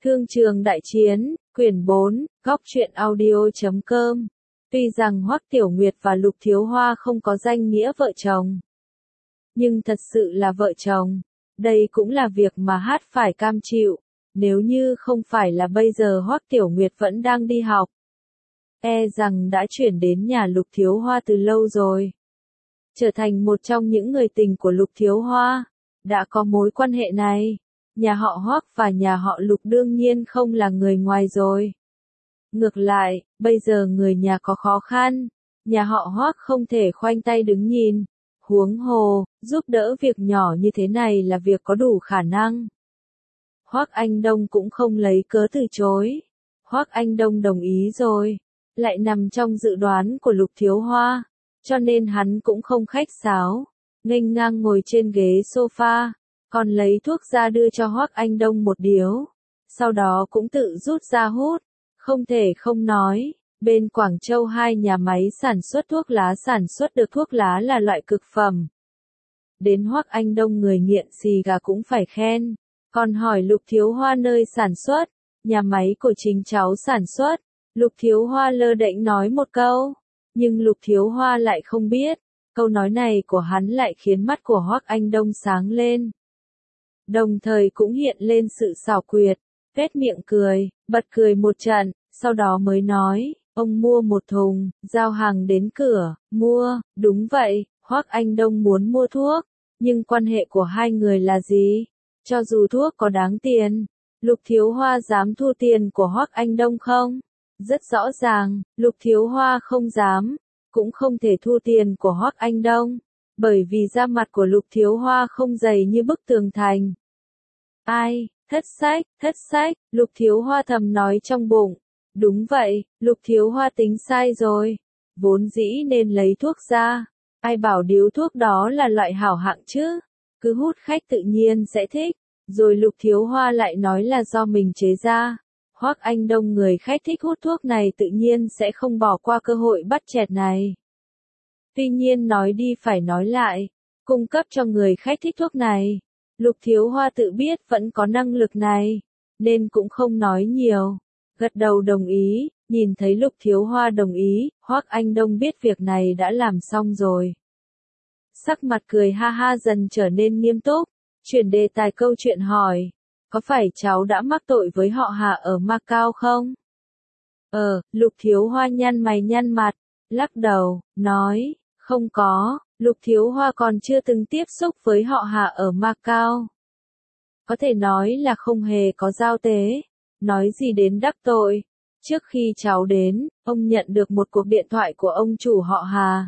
Thương trường đại chiến, quyển 4, góc truyện audio.com. Tuy rằng Hoắc Tiểu Nguyệt và Lục Thiếu Hoa không có danh nghĩa vợ chồng, nhưng thật sự là vợ chồng. Đây cũng là việc mà hát phải cam chịu. Nếu như không phải là bây giờ Hoắc Tiểu Nguyệt vẫn đang đi học, e rằng đã chuyển đến nhà Lục Thiếu Hoa từ lâu rồi. Trở thành một trong những người tình của Lục Thiếu Hoa. Đã có mối quan hệ này, nhà họ Hoắc và nhà họ Lục đương nhiên không là người ngoài rồi. Ngược lại, bây giờ người nhà có khó khăn, nhà họ Hoắc không thể khoanh tay đứng nhìn. Huống hồ, giúp đỡ việc nhỏ như thế này là việc có đủ khả năng. Hoắc Anh Đông cũng không lấy cớ từ chối. Hoắc Anh Đông đồng ý rồi, lại nằm trong dự đoán của Lục Thiếu Hoa, cho nên hắn cũng không khách sáo, nghênh ngang ngồi trên ghế sofa, còn lấy thuốc ra đưa cho Hoắc Anh Đông một điếu, sau đó cũng tự rút ra hút. Không thể không nói, bên Quảng Châu hai nhà máy sản xuất thuốc lá sản xuất được thuốc lá là loại cực phẩm. Đến Hoắc Anh Đông người nghiện xì gà cũng phải khen, còn hỏi Lục Thiếu Hoa nơi sản xuất, nhà máy của chính cháu sản xuất. Lục Thiếu Hoa lơ đễnh nói một câu, nhưng Lục Thiếu Hoa lại không biết, câu nói này của hắn lại khiến mắt của Hoắc Anh Đông sáng lên. Đồng thời cũng hiện lên sự xảo quyệt, phét miệng cười, bật cười một trận, sau đó mới nói, ông mua một thùng, giao hàng đến cửa, mua, đúng vậy, Hoắc Anh Đông muốn mua thuốc, nhưng quan hệ của hai người là gì? Cho dù thuốc có đáng tiền, Lục Thiếu Hoa dám thu tiền của Hoắc Anh Đông không? Rất rõ ràng, Lục Thiếu Hoa không dám, cũng không thể thu tiền của Hoắc Anh Đông, bởi vì da mặt của Lục Thiếu Hoa không dày như bức tường thành. Ai, thất sách, Lục Thiếu Hoa thầm nói trong bụng. Đúng vậy, Lục Thiếu Hoa tính sai rồi, vốn dĩ nên lấy thuốc ra, ai bảo điếu thuốc đó là loại hảo hạng chứ, cứ hút khách tự nhiên sẽ thích, rồi Lục Thiếu Hoa lại nói là do mình chế ra. Hoắc Anh Đông người khách thích hút thuốc này tự nhiên sẽ không bỏ qua cơ hội bắt chẹt này. Tuy nhiên nói đi phải nói lại, cung cấp cho người khách thích thuốc này, Lục Thiếu Hoa tự biết vẫn có năng lực này, nên cũng không nói nhiều, gật đầu đồng ý. Nhìn thấy Lục Thiếu Hoa đồng ý, Hoắc Anh Đông biết việc này đã làm xong rồi. Sắc mặt cười ha ha dần trở nên nghiêm túc, chuyển đề tài câu chuyện hỏi. Có phải cháu đã mắc tội với họ Hà ở Macau không? Lục Thiếu Hoa nhăn mày nhăn mặt, lắc đầu, nói, không có, Lục Thiếu Hoa còn chưa từng tiếp xúc với họ Hà ở Macau. Có thể nói là không hề có giao tế, nói gì đến đắc tội. Trước khi cháu đến, ông nhận được một cuộc điện thoại của ông chủ họ Hà.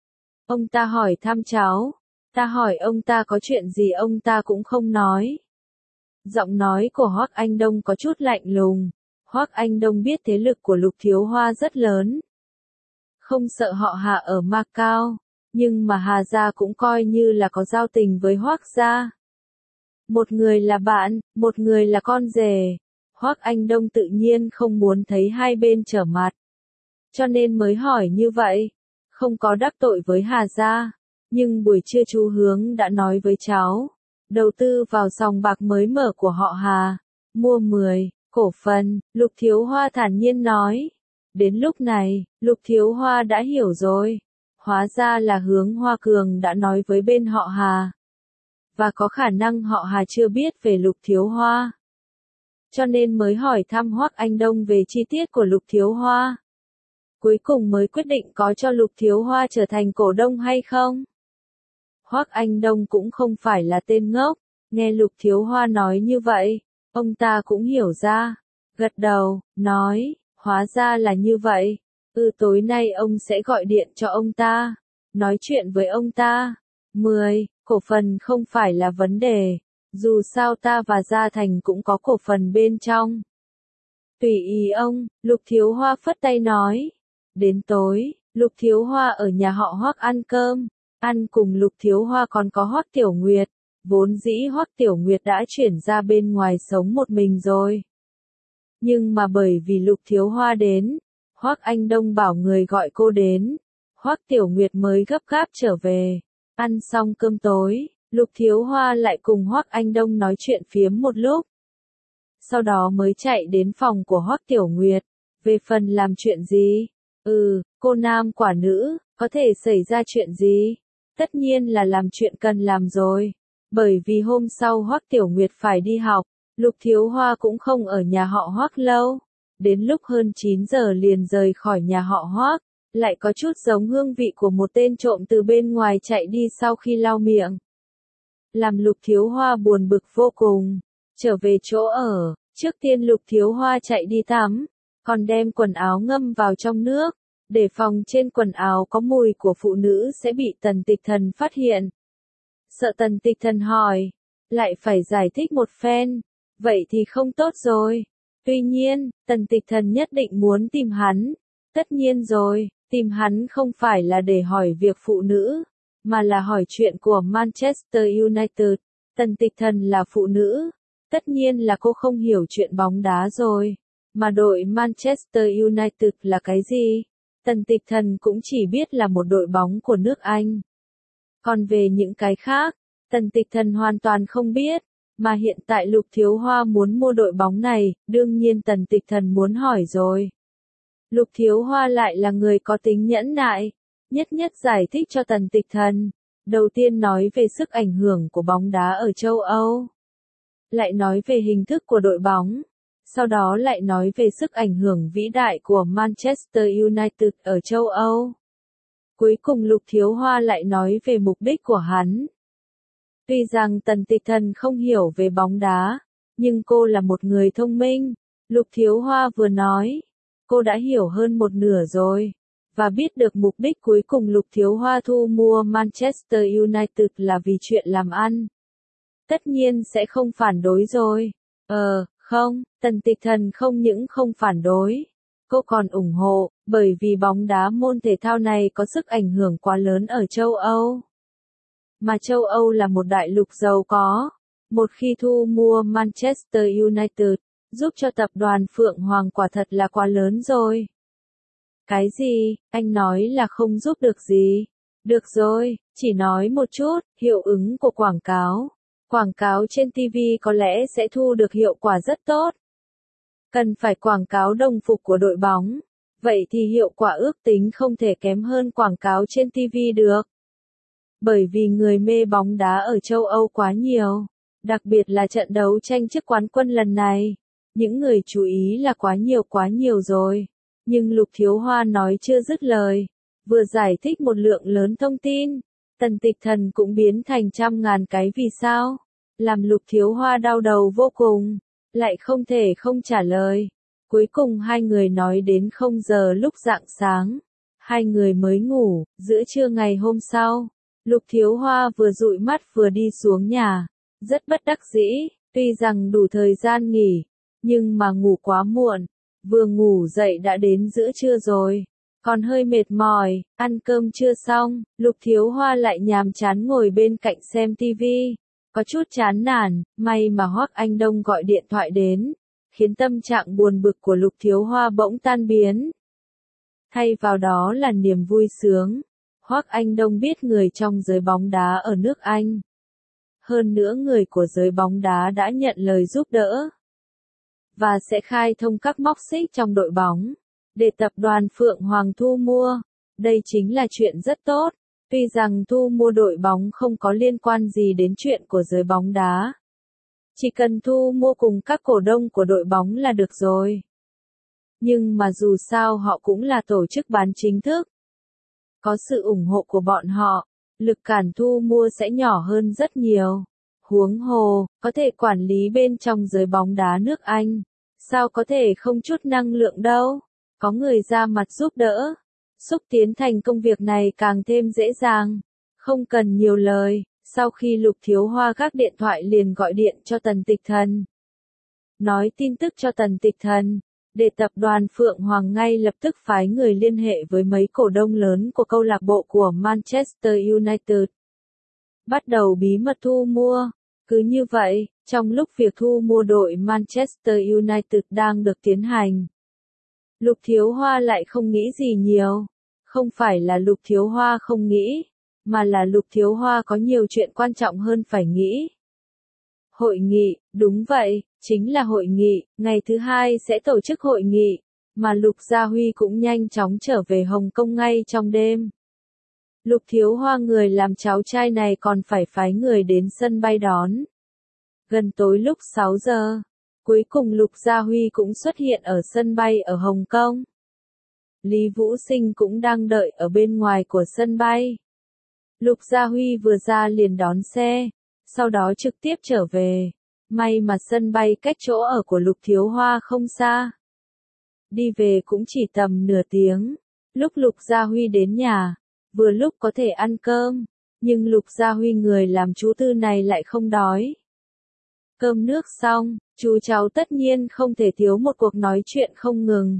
Ông ta hỏi thăm cháu, ta hỏi ông ta có chuyện gì ông ta cũng không nói. Giọng nói của Hoắc Anh Đông có chút lạnh lùng. Hoắc Anh Đông biết thế lực của Lục Thiếu Hoa rất lớn. Không sợ họ Hà ở Macau, nhưng mà Hà gia cũng coi như là có giao tình với Hoắc gia. Một người là bạn, một người là con rể. Hoắc Anh Đông tự nhiên không muốn thấy hai bên trở mặt, cho nên mới hỏi như vậy. Không có đắc tội với Hà gia, nhưng buổi trưa chú Hướng đã nói với cháu, đầu tư vào sòng bạc mới mở của họ Hà, mua 10 cổ phần, Lục Thiếu Hoa thản nhiên nói. Đến lúc này, Lục Thiếu Hoa đã hiểu rồi, hóa ra là Hướng Hoa Cường đã nói với bên họ Hà, và có khả năng họ Hà chưa biết về Lục Thiếu Hoa, cho nên mới hỏi thăm Hoắc Anh Đông về chi tiết của Lục Thiếu Hoa. Cuối cùng mới quyết định có cho Lục Thiếu Hoa trở thành cổ đông hay không. Hoắc Anh Đông cũng không phải là tên ngốc, nghe Lục Thiếu Hoa nói như vậy, ông ta cũng hiểu ra, gật đầu, nói, hóa ra là như vậy, tối nay ông sẽ gọi điện cho ông ta, nói chuyện với ông ta. 10 cổ phần không phải là vấn đề, dù sao ta và Gia Thành cũng có cổ phần bên trong. Tùy ý ông, Lục Thiếu Hoa phất tay nói. Đến tối, Lục Thiếu Hoa ở nhà họ Hoắc ăn cơm, ăn cùng Lục Thiếu Hoa còn có Hoắc Tiểu Nguyệt, vốn dĩ Hoắc Tiểu Nguyệt đã chuyển ra bên ngoài sống một mình rồi. Nhưng mà bởi vì Lục Thiếu Hoa đến, Hoắc Anh Đông bảo người gọi cô đến, Hoắc Tiểu Nguyệt mới gấp gáp trở về. Ăn xong cơm tối, Lục Thiếu Hoa lại cùng Hoắc Anh Đông nói chuyện phiếm một lúc. sau đó mới chạy đến phòng của Hoắc Tiểu Nguyệt. Về phần làm chuyện gì? Cô nam quả nữ, có thể xảy ra chuyện gì? Tất nhiên là làm chuyện cần làm rồi. Bởi vì hôm sau Hoắc Tiểu Nguyệt phải đi học, Lục Thiếu Hoa cũng không ở nhà họ Hoắc lâu. Đến lúc hơn 9 giờ liền rời khỏi nhà họ Hoắc, lại có chút giống hương vị của một tên trộm từ bên ngoài chạy đi sau khi lau miệng. Làm Lục Thiếu Hoa buồn bực vô cùng. Trở về chỗ ở, trước tiên Lục Thiếu Hoa chạy đi tắm, còn đem quần áo ngâm vào trong nước, để phòng trên quần áo có mùi của phụ nữ sẽ bị Tần Tịch Thần phát hiện. Sợ Tần Tịch Thần hỏi, lại phải giải thích một phen, vậy thì không tốt rồi. Tuy nhiên, Tần Tịch Thần nhất định muốn tìm hắn. Tất nhiên rồi, tìm hắn không phải là để hỏi việc phụ nữ, mà là hỏi chuyện của Manchester United. Tần Tịch Thần là phụ nữ, tất nhiên là cô không hiểu chuyện bóng đá rồi. Mà đội Manchester United là cái gì? Tần Tịch Thần cũng chỉ biết là một đội bóng của nước Anh. Còn về những cái khác, Tần Tịch Thần hoàn toàn không biết. Mà hiện tại Lục Thiếu Hoa muốn mua đội bóng này, đương nhiên Tần Tịch Thần muốn hỏi rồi. Lục Thiếu Hoa lại là người có tính nhẫn nại, nhất nhất giải thích cho Tần Tịch Thần. Đầu tiên nói về sức ảnh hưởng của bóng đá ở châu Âu. Lại nói về hình thức của đội bóng. Sau đó lại nói về sức ảnh hưởng vĩ đại của Manchester United ở châu Âu. Cuối cùng Lục Thiếu Hoa lại nói về mục đích của hắn. Tuy rằng Tần Tịch Thần không hiểu về bóng đá, nhưng cô là một người thông minh. Lục Thiếu Hoa vừa nói, cô đã hiểu hơn một nửa rồi, và biết được mục đích cuối cùng Lục Thiếu Hoa thu mua Manchester United là vì chuyện làm ăn. Tất nhiên sẽ không phản đối rồi. Không, Tần Tịch Thần không những không phản đối, cô còn ủng hộ, bởi vì bóng đá môn thể thao này có sức ảnh hưởng quá lớn ở châu Âu. Mà châu Âu là một đại lục giàu có. Một khi thu mua Manchester United, giúp cho tập đoàn Phượng Hoàng quả thật là quá lớn rồi. Cái gì? Anh nói là không giúp được gì? Được rồi, chỉ nói một chút, hiệu ứng của quảng cáo. Quảng cáo trên TV có lẽ sẽ thu được hiệu quả rất tốt. Cần phải quảng cáo đồng phục của đội bóng. Vậy thì hiệu quả ước tính không thể kém hơn quảng cáo trên TV được. Bởi vì người mê bóng đá ở châu Âu quá nhiều. Đặc biệt là trận đấu tranh chức quán quân lần này. Những người chú ý là quá nhiều rồi. Nhưng Lục Thiếu Hoa nói chưa dứt lời. Vừa giải thích một lượng lớn thông tin. Tần Tịch Thần cũng biến thành trăm ngàn cái vì sao. Làm Lục Thiếu Hoa đau đầu vô cùng. Lại không thể không trả lời. Cuối cùng hai người nói đến 0 giờ lúc rạng sáng. Hai người mới ngủ, giữa trưa ngày hôm sau. Lục Thiếu Hoa vừa dụi mắt vừa đi xuống nhà. Rất bất đắc dĩ, tuy rằng đủ thời gian nghỉ. Nhưng mà ngủ quá muộn. Vừa ngủ dậy đã đến giữa trưa rồi. Còn hơi mệt mỏi, ăn cơm chưa xong. Lục Thiếu Hoa lại nhàm chán ngồi bên cạnh xem tivi. Có chút chán nản, may mà Hoắc Anh Đông gọi điện thoại đến. Khiến tâm trạng buồn bực của Lục Thiếu Hoa bỗng tan biến. Thay vào đó là niềm vui sướng. Hoắc Anh Đông biết người trong giới bóng đá ở nước Anh. Hơn nữa người của giới bóng đá đã nhận lời giúp đỡ. Và sẽ khai thông các móc xích trong đội bóng. Để tập đoàn Phượng Hoàng thu mua. Đây chính là chuyện rất tốt. Tuy rằng thu mua đội bóng không có liên quan gì đến chuyện của giới bóng đá. Chỉ cần thu mua cùng các cổ đông của đội bóng là được rồi. Nhưng mà dù sao họ cũng là tổ chức bán chính thức. Có sự ủng hộ của bọn họ, lực cản thu mua sẽ nhỏ hơn rất nhiều. Huống hồ, có thể quản lý bên trong giới bóng đá nước Anh. Sao có thể không chút năng lượng đâu? Có người ra mặt giúp đỡ. Xúc tiến thành công việc này càng thêm dễ dàng. Không cần nhiều lời, sau khi Lục Thiếu Hoa gác điện thoại liền gọi điện cho Tần Tịch Thần. Nói tin tức cho Tần Tịch Thần, để tập đoàn Phượng Hoàng ngay lập tức phái người liên hệ với mấy cổ đông lớn của câu lạc bộ của Manchester United. Bắt đầu bí mật thu mua. Cứ như vậy, trong lúc việc thu mua đội Manchester United đang được tiến hành. Lục Thiếu Hoa lại không nghĩ gì nhiều. Không phải là Lục Thiếu Hoa không nghĩ, mà là Lục Thiếu Hoa có nhiều chuyện quan trọng hơn phải nghĩ. Hội nghị, đúng vậy, chính là hội nghị, ngày thứ hai sẽ tổ chức hội nghị, mà Lục Gia Huy cũng nhanh chóng trở về Hồng Kông ngay trong đêm. Lục Thiếu Hoa người làm cháu trai này còn phải phái người đến sân bay đón. Gần tối lúc 6 giờ, cuối cùng Lục Gia Huy cũng xuất hiện ở sân bay ở Hồng Kông. Lý Vũ Sinh cũng đang đợi ở bên ngoài của sân bay. Lục Gia Huy vừa ra liền đón xe, sau đó trực tiếp trở về. May mà sân bay cách chỗ ở của Lục Thiếu Hoa không xa. Đi về cũng chỉ tầm nửa tiếng. Lúc Lục Gia Huy đến nhà, vừa lúc có thể ăn cơm, nhưng Lục Gia Huy người làm chú tư này lại không đói. Cơm nước xong, chú cháu tất nhiên không thể thiếu một cuộc nói chuyện không ngừng.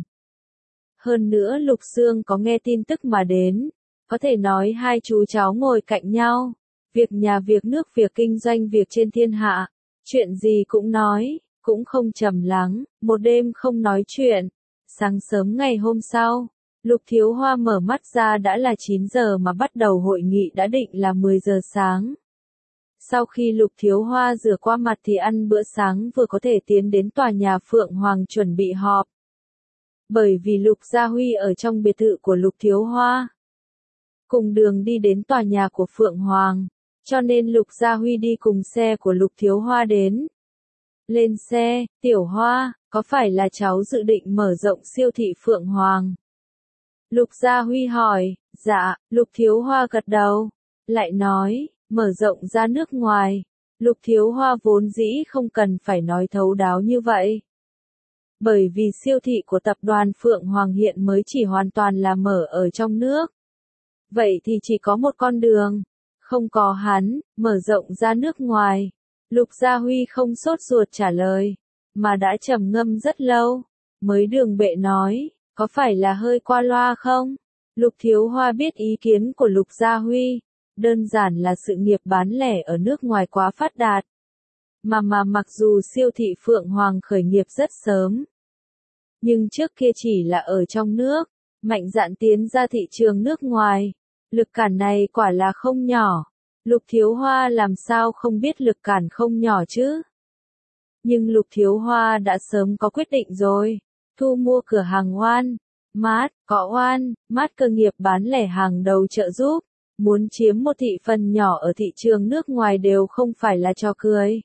Hơn nữa Lục Sương có nghe tin tức mà đến, có thể nói hai chú cháu ngồi cạnh nhau, việc nhà việc nước việc kinh doanh việc trên thiên hạ, chuyện gì cũng nói, cũng không trầm lắng, một đêm không nói chuyện. Sáng sớm ngày hôm sau, Lục Thiếu Hoa mở mắt ra đã là 9 giờ mà bắt đầu hội nghị đã định là 10 giờ sáng. Sau khi Lục Thiếu Hoa rửa qua mặt thì ăn bữa sáng vừa có thể tiến đến tòa nhà Phượng Hoàng chuẩn bị họp. Bởi vì Lục Gia Huy ở trong biệt thự của Lục Thiếu Hoa, cùng đường đi đến tòa nhà của Phượng Hoàng, cho nên Lục Gia Huy đi cùng xe của Lục Thiếu Hoa đến. Lên xe, Tiểu Hoa, có phải là cháu dự định mở rộng siêu thị Phượng Hoàng? Lục Gia Huy hỏi, dạ, Lục Thiếu Hoa gật đầu, lại nói, mở rộng ra nước ngoài. Lục Thiếu Hoa vốn dĩ không cần phải nói thấu đáo như vậy. Bởi vì siêu thị của tập đoàn Phượng Hoàng hiện mới chỉ hoàn toàn là mở ở trong nước. Vậy thì chỉ có một con đường, không có hắn, mở rộng ra nước ngoài. Lục Gia Huy không sốt ruột trả lời, mà đã trầm ngâm rất lâu, mới đường bệ nói, có phải là hơi qua loa không? Lục Thiếu Hoa biết ý kiến của Lục Gia Huy, đơn giản là sự nghiệp bán lẻ ở nước ngoài quá phát đạt. Mà mặc dù siêu thị Phượng Hoàng khởi nghiệp rất sớm, nhưng trước kia chỉ là ở trong nước, mạnh dạn tiến ra thị trường nước ngoài. Lực cản này quả là không nhỏ. Lục Thiếu Hoa làm sao không biết lực cản không nhỏ chứ? Nhưng Lục Thiếu Hoa đã sớm có quyết định rồi. Thu mua cửa hàng Walmart, có Walmart cơ nghiệp bán lẻ hàng đầu trợ giúp. Muốn chiếm một thị phần nhỏ ở thị trường nước ngoài đều không phải là trò cười.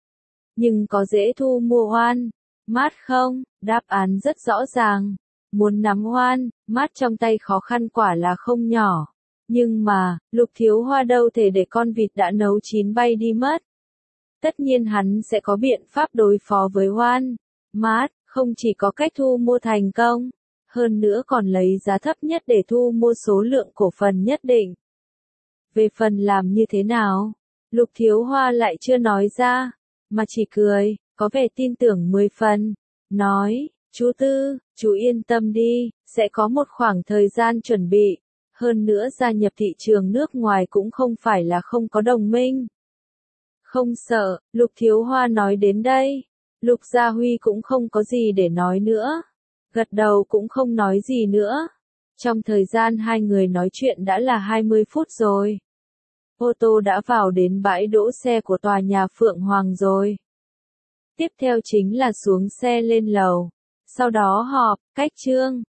Nhưng có dễ thu mua Walmart không? Đáp án rất rõ ràng. Muốn nắm Walmart trong tay khó khăn quả là không nhỏ. Nhưng mà, Lục Thiếu Hoa đâu thể để con vịt đã nấu chín bay đi mất. Tất nhiên hắn sẽ có biện pháp đối phó với Walmart, không chỉ có cách thu mua thành công, hơn nữa còn lấy giá thấp nhất để thu mua số lượng cổ phần nhất định. Về phần làm như thế nào, Lục Thiếu Hoa lại chưa nói ra, mà chỉ cười, có vẻ tin tưởng 10 phần, nói, chú Tư, chú yên tâm đi, sẽ có một khoảng thời gian chuẩn bị. Hơn nữa gia nhập thị trường nước ngoài cũng không phải là không có đồng minh. Không sợ, Lục Thiếu Hoa nói đến đây. Lục Gia Huy cũng không có gì để nói nữa. Gật đầu cũng không nói gì nữa. Trong thời gian hai người nói chuyện đã là 20 phút rồi. Ô tô đã vào đến bãi đỗ xe của tòa nhà Phượng Hoàng rồi. Tiếp theo chính là xuống xe lên lầu. Sau đó họp, cách chương.